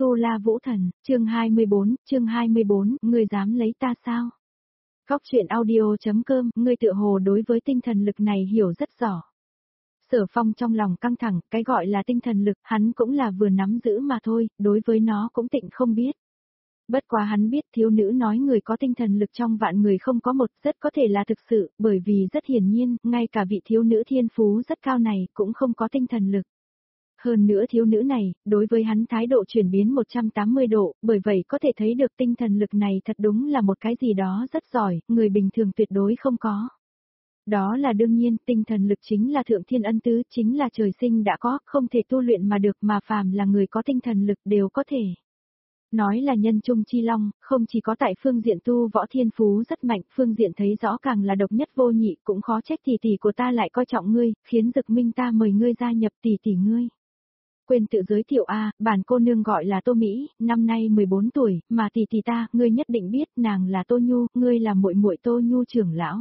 Tu La Vũ Thần, chương 24, ngươi dám lấy ta sao? Góc truyện audio.com, ngươi tựa hồ đối với tinh thần lực này hiểu rất rõ. Sở Phong trong lòng căng thẳng, cái gọi là tinh thần lực, hắn cũng là vừa nắm giữ mà thôi, đối với nó cũng tịnh không biết. Bất quá hắn biết thiếu nữ nói người có tinh thần lực trong vạn người không có một, rất có thể là thực sự, bởi vì rất hiển nhiên, ngay cả vị thiếu nữ thiên phú rất cao này cũng không có tinh thần lực. Hơn nữa thiếu nữ này, đối với hắn thái độ chuyển biến 180 độ, bởi vậy có thể thấy được tinh thần lực này thật đúng là một cái gì đó rất giỏi, người bình thường tuyệt đối không có. Đó là đương nhiên, tinh thần lực chính là thượng thiên ân tứ, chính là trời sinh đã có, không thể tu luyện mà được mà phàm là người có tinh thần lực đều có thể. Nói là nhân trung chi long, không chỉ có tại phương diện tu võ thiên phú rất mạnh, phương diện thấy rõ càng là độc nhất vô nhị, cũng khó trách tỷ tỷ của ta lại coi trọng ngươi, khiến Dực Minh ta mời ngươi gia nhập tỷ tỷ ngươi. Quên tự giới thiệu bản cô nương gọi là Tô Mỹ, năm nay 14 tuổi, mà tỷ tỷ ta, ngươi nhất định biết, nàng là Tô Nhu, ngươi là muội muội Tô Nhu trưởng lão.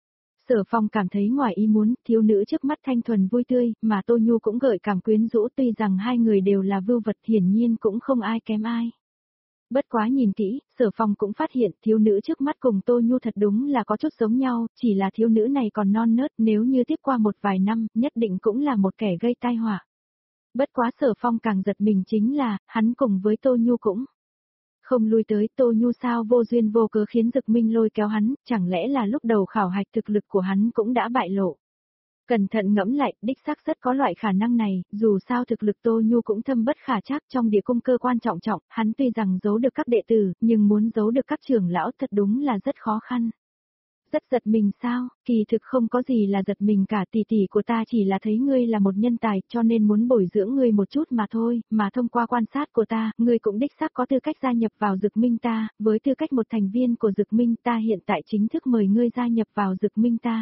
Sở Phong cảm thấy ngoài ý muốn, thiếu nữ trước mắt thanh thuần vui tươi, mà Tô Nhu cũng gợi cảm quyến rũ, tuy rằng hai người đều là vưu vật, hiển nhiên cũng không ai kém ai. Bất quá nhìn kỹ, Sở Phong cũng phát hiện thiếu nữ trước mắt cùng Tô Nhu thật đúng là có chút giống nhau, chỉ là thiếu nữ này còn non nớt, nếu như tiếp qua một vài năm, nhất định cũng là một kẻ gây tai họa. Bất quá Sở Phong càng giật mình chính là, hắn cùng với Tô Nhu cũng không lui tới. Tô Nhu sao vô duyên vô cớ khiến Dực Minh lôi kéo hắn, chẳng lẽ là lúc đầu khảo hạch thực lực của hắn cũng đã bại lộ. Cẩn thận ngẫm lại, đích xác rất có loại khả năng này, dù sao thực lực Tô Nhu cũng thâm bất khả trắc trong địa cung cơ quan trọng, hắn tuy rằng giấu được các đệ tử, nhưng muốn giấu được các trưởng lão thật đúng là rất khó khăn. Rất giật mình sao, kỳ thực không có gì là giật mình cả, tỷ tỷ của ta chỉ là thấy ngươi là một nhân tài cho nên muốn bồi dưỡng ngươi một chút mà thôi, mà thông qua quan sát của ta, ngươi cũng đích xác có tư cách gia nhập vào Dực Minh ta, với tư cách một thành viên của Dực Minh ta hiện tại chính thức mời ngươi gia nhập vào Dực Minh ta.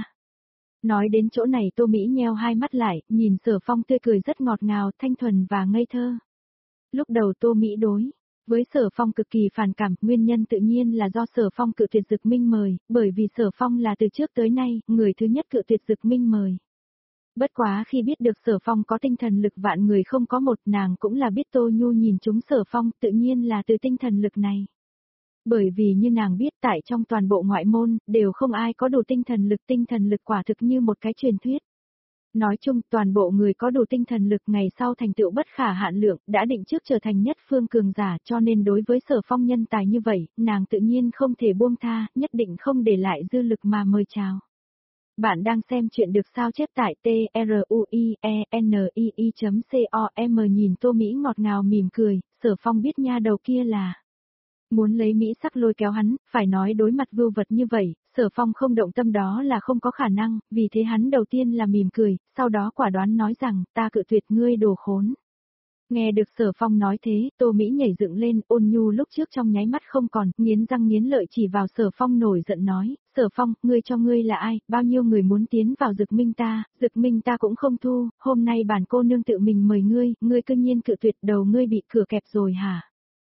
Nói đến chỗ này Tô Mỹ nheo hai mắt lại, nhìn Sở Phong tươi cười rất ngọt ngào, thanh thuần và ngây thơ. Lúc đầu Tô Mỹ đối với Sở Phong cực kỳ phản cảm, nguyên nhân tự nhiên là do Sở Phong cự tuyệt Dực Minh mời, bởi vì Sở Phong là từ trước tới nay, người thứ nhất cự tuyệt Dực Minh mời. Bất quá khi biết được Sở Phong có tinh thần lực vạn người không có một, nàng cũng là biết Tô Nhu nhìn chúng Sở Phong, tự nhiên là từ tinh thần lực này. Bởi vì như nàng biết tại trong toàn bộ ngoại môn, đều không ai có đủ tinh thần lực quả thực như một cái truyền thuyết. Nói chung toàn bộ người có đủ tinh thần lực ngày sau thành tựu bất khả hạn lượng, đã định trước trở thành nhất phương cường giả cho nên đối với Sở Phong nhân tài như vậy, nàng tự nhiên không thể buông tha, nhất định không để lại dư lực mà mời chào. Bạn đang xem chuyện được sao chép tại truienii.com nhìn Tô Mỹ ngọt ngào mỉm cười, Sở Phong biết nha đầu kia là muốn lấy mỹ sắc lôi kéo hắn, phải nói đối mặt vưu vật như vậy, Sở Phong không động tâm đó là không có khả năng, vì thế hắn đầu tiên là mỉm cười, sau đó quả đoán nói rằng, ta cự tuyệt ngươi đồ khốn. Nghe được Sở Phong nói thế, Tô Mỹ nhảy dựng lên, ôn nhu lúc trước trong nháy mắt không còn, nghiến răng nghiến lợi chỉ vào Sở Phong nổi giận nói, Sở Phong, ngươi cho ngươi là ai, bao nhiêu người muốn tiến vào Dực Minh ta cũng không thu, hôm nay bản cô nương tự mình mời ngươi cư nhiên cự tuyệt, đầu ngươi bị cửa kẹp rồi hả?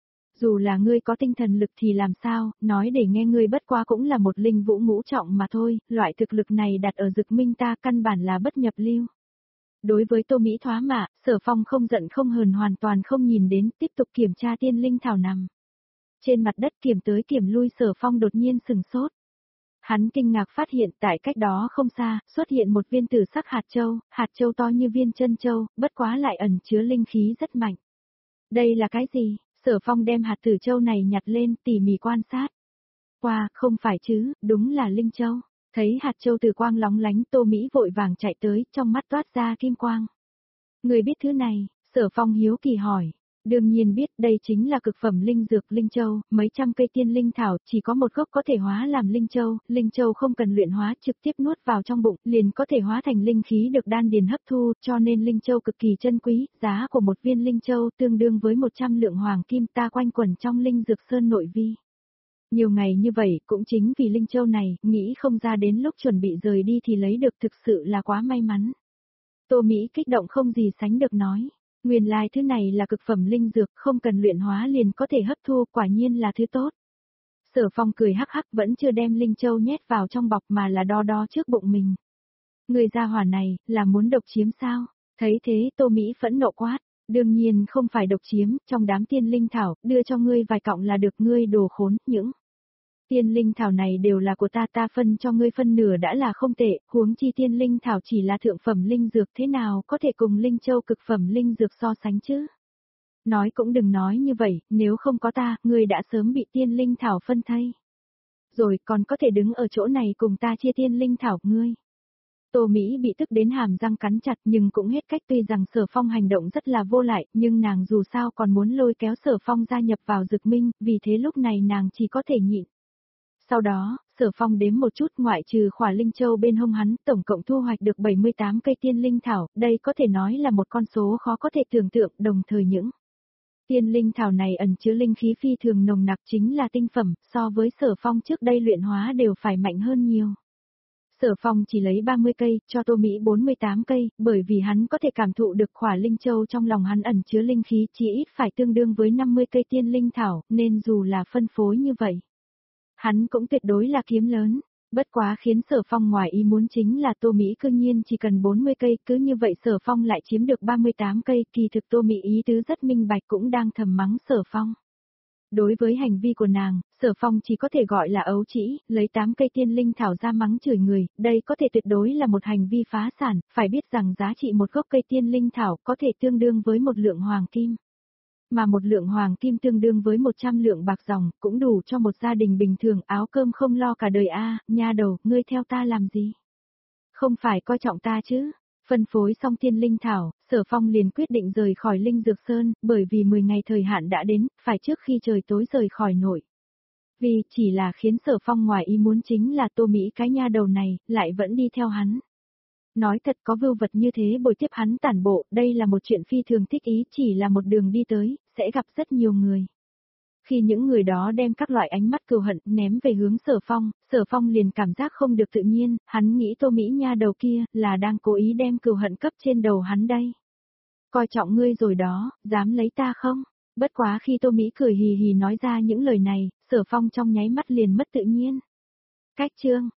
Dù là ngươi có tinh thần lực thì làm sao, nói để nghe, ngươi bất quá cũng là một linh vũ ngũ trọng mà thôi, loại thực lực này đặt ở Dực Minh ta căn bản là bất nhập lưu. Đối với Tô Mỹ thoá mạ, Sở Phong không giận không hờn, hoàn toàn không nhìn đến, tiếp tục kiểm tra tiên linh thảo nằm trên mặt đất, kiểm tới kiểm lui. Sở Phong đột nhiên sừng sốt. Hắn kinh ngạc phát hiện tại cách đó không xa, xuất hiện một viên tử sắc hạt châu to như viên chân châu, bất quá lại ẩn chứa linh khí rất mạnh. Đây là cái gì? Sở Phong đem hạt tử châu này nhặt lên, tỉ mỉ quan sát. Wow, không phải chứ, đúng là linh châu. Thấy hạt châu từ quang lóng lánh, Tô Mỹ vội vàng chạy tới, trong mắt toát ra kim quang. Người biết thứ này? Sở Phong hiếu kỳ hỏi. Đương nhiên biết, đây chính là cực phẩm linh dược linh châu, mấy trăm cây tiên linh thảo, chỉ có một gốc có thể hóa làm linh châu không cần luyện hóa, trực tiếp nuốt vào trong bụng, liền có thể hóa thành linh khí được đan điền hấp thu, cho nên linh châu cực kỳ chân quý, giá của một viên linh châu tương đương với 100 lượng hoàng kim, ta quanh quẩn trong linh dược sơn nội vi. Nhiều ngày như vậy, cũng chính vì linh châu này, nghĩ không ra đến lúc chuẩn bị rời đi thì lấy được, thực sự là quá may mắn. Tô Mỹ kích động không gì sánh được nói. Nguyên lai thứ này là cực phẩm linh dược, không cần luyện hóa liền có thể hấp thu, quả nhiên là thứ tốt. Sở Phong cười hắc hắc, vẫn chưa đem linh châu nhét vào trong bọc mà là đo trước bụng mình. Người gia hỏa này, là muốn độc chiếm sao? Thấy thế Tô Mỹ phẫn nộ quát. Đương nhiên không phải độc chiếm, trong đám tiên linh thảo, đưa cho ngươi vài cọng là được, ngươi đồ khốn, những tiên linh thảo này đều là của ta phân cho ngươi phân nửa đã là không tệ, huống chi tiên linh thảo chỉ là thượng phẩm linh dược, thế nào có thể cùng linh châu cực phẩm linh dược so sánh chứ? Nói cũng đừng nói như vậy, nếu không có ta, ngươi đã sớm bị tiên linh thảo phân thây. Rồi còn có thể đứng ở chỗ này cùng ta chia tiên linh thảo, ngươi. Tô Mỹ bị tức đến hàm răng cắn chặt nhưng cũng hết cách, tuy rằng Sở Phong hành động rất là vô lại, nhưng nàng dù sao còn muốn lôi kéo Sở Phong gia nhập vào Dực Minh, vì thế lúc này nàng chỉ có thể nhịn. Sau đó, Sở Phong đếm một chút, ngoại trừ khỏa linh châu bên hông hắn, tổng cộng thu hoạch được 78 cây tiên linh thảo, đây có thể nói là một con số khó có thể tưởng tượng, đồng thời những tiên linh thảo này ẩn chứa linh khí phi thường nồng nặc, chính là tinh phẩm, so với Sở Phong trước đây luyện hóa đều phải mạnh hơn nhiều. Sở Phong chỉ lấy 30 cây, cho Tô Mỹ 48 cây, bởi vì hắn có thể cảm thụ được khỏa linh châu trong lòng hắn ẩn chứa linh khí chỉ ít phải tương đương với 50 cây tiên linh thảo, nên dù là phân phối như vậy, hắn cũng tuyệt đối là kiếm lớn. Bất quá khiến Sở Phong ngoài ý muốn chính là Tô Mỹ cư nhiên chỉ cần 40 cây, cứ như vậy Sở Phong lại chiếm được 38 cây, kỳ thực Tô Mỹ ý tứ rất minh bạch, cũng đang thầm mắng Sở Phong. Đối với hành vi của nàng, Sở Phong chỉ có thể gọi là ấu trĩ, lấy 8 cây tiên linh thảo ra mắng chửi người, đây có thể tuyệt đối là một hành vi phá sản, phải biết rằng giá trị một gốc cây tiên linh thảo có thể tương đương với một lượng hoàng kim. Mà một lượng hoàng kim tương đương với 100 lượng bạc dòng, cũng đủ cho một gia đình bình thường áo cơm không lo cả đời a. Nha đầu, ngươi theo ta làm gì? Không phải coi trọng ta chứ? Phân phối xong tiên linh thảo, Sở Phong liền quyết định rời khỏi Linh Dược Sơn, bởi vì 10 ngày thời hạn đã đến, phải trước khi trời tối rời khỏi nội. Vì chỉ là khiến Sở Phong ngoài ý muốn chính là Tô Mỹ cái nha đầu này, lại vẫn đi theo hắn. Nói thật, có vưu vật như thế bồi tiếp hắn tản bộ, đây là một chuyện phi thường thích ý, chỉ là một đường đi tới, sẽ gặp rất nhiều người. Khi những người đó đem các loại ánh mắt cừu hận ném về hướng Sở Phong liền cảm giác không được tự nhiên, hắn nghĩ Tô Mỹ nha đầu kia là đang cố ý đem cừu hận cấp trên đầu hắn đây. Coi trọng ngươi rồi đó, dám lấy ta không? Bất quá khi Tô Mỹ cười hì hì nói ra những lời này, Sở Phong trong nháy mắt liền mất tự nhiên. Cách chương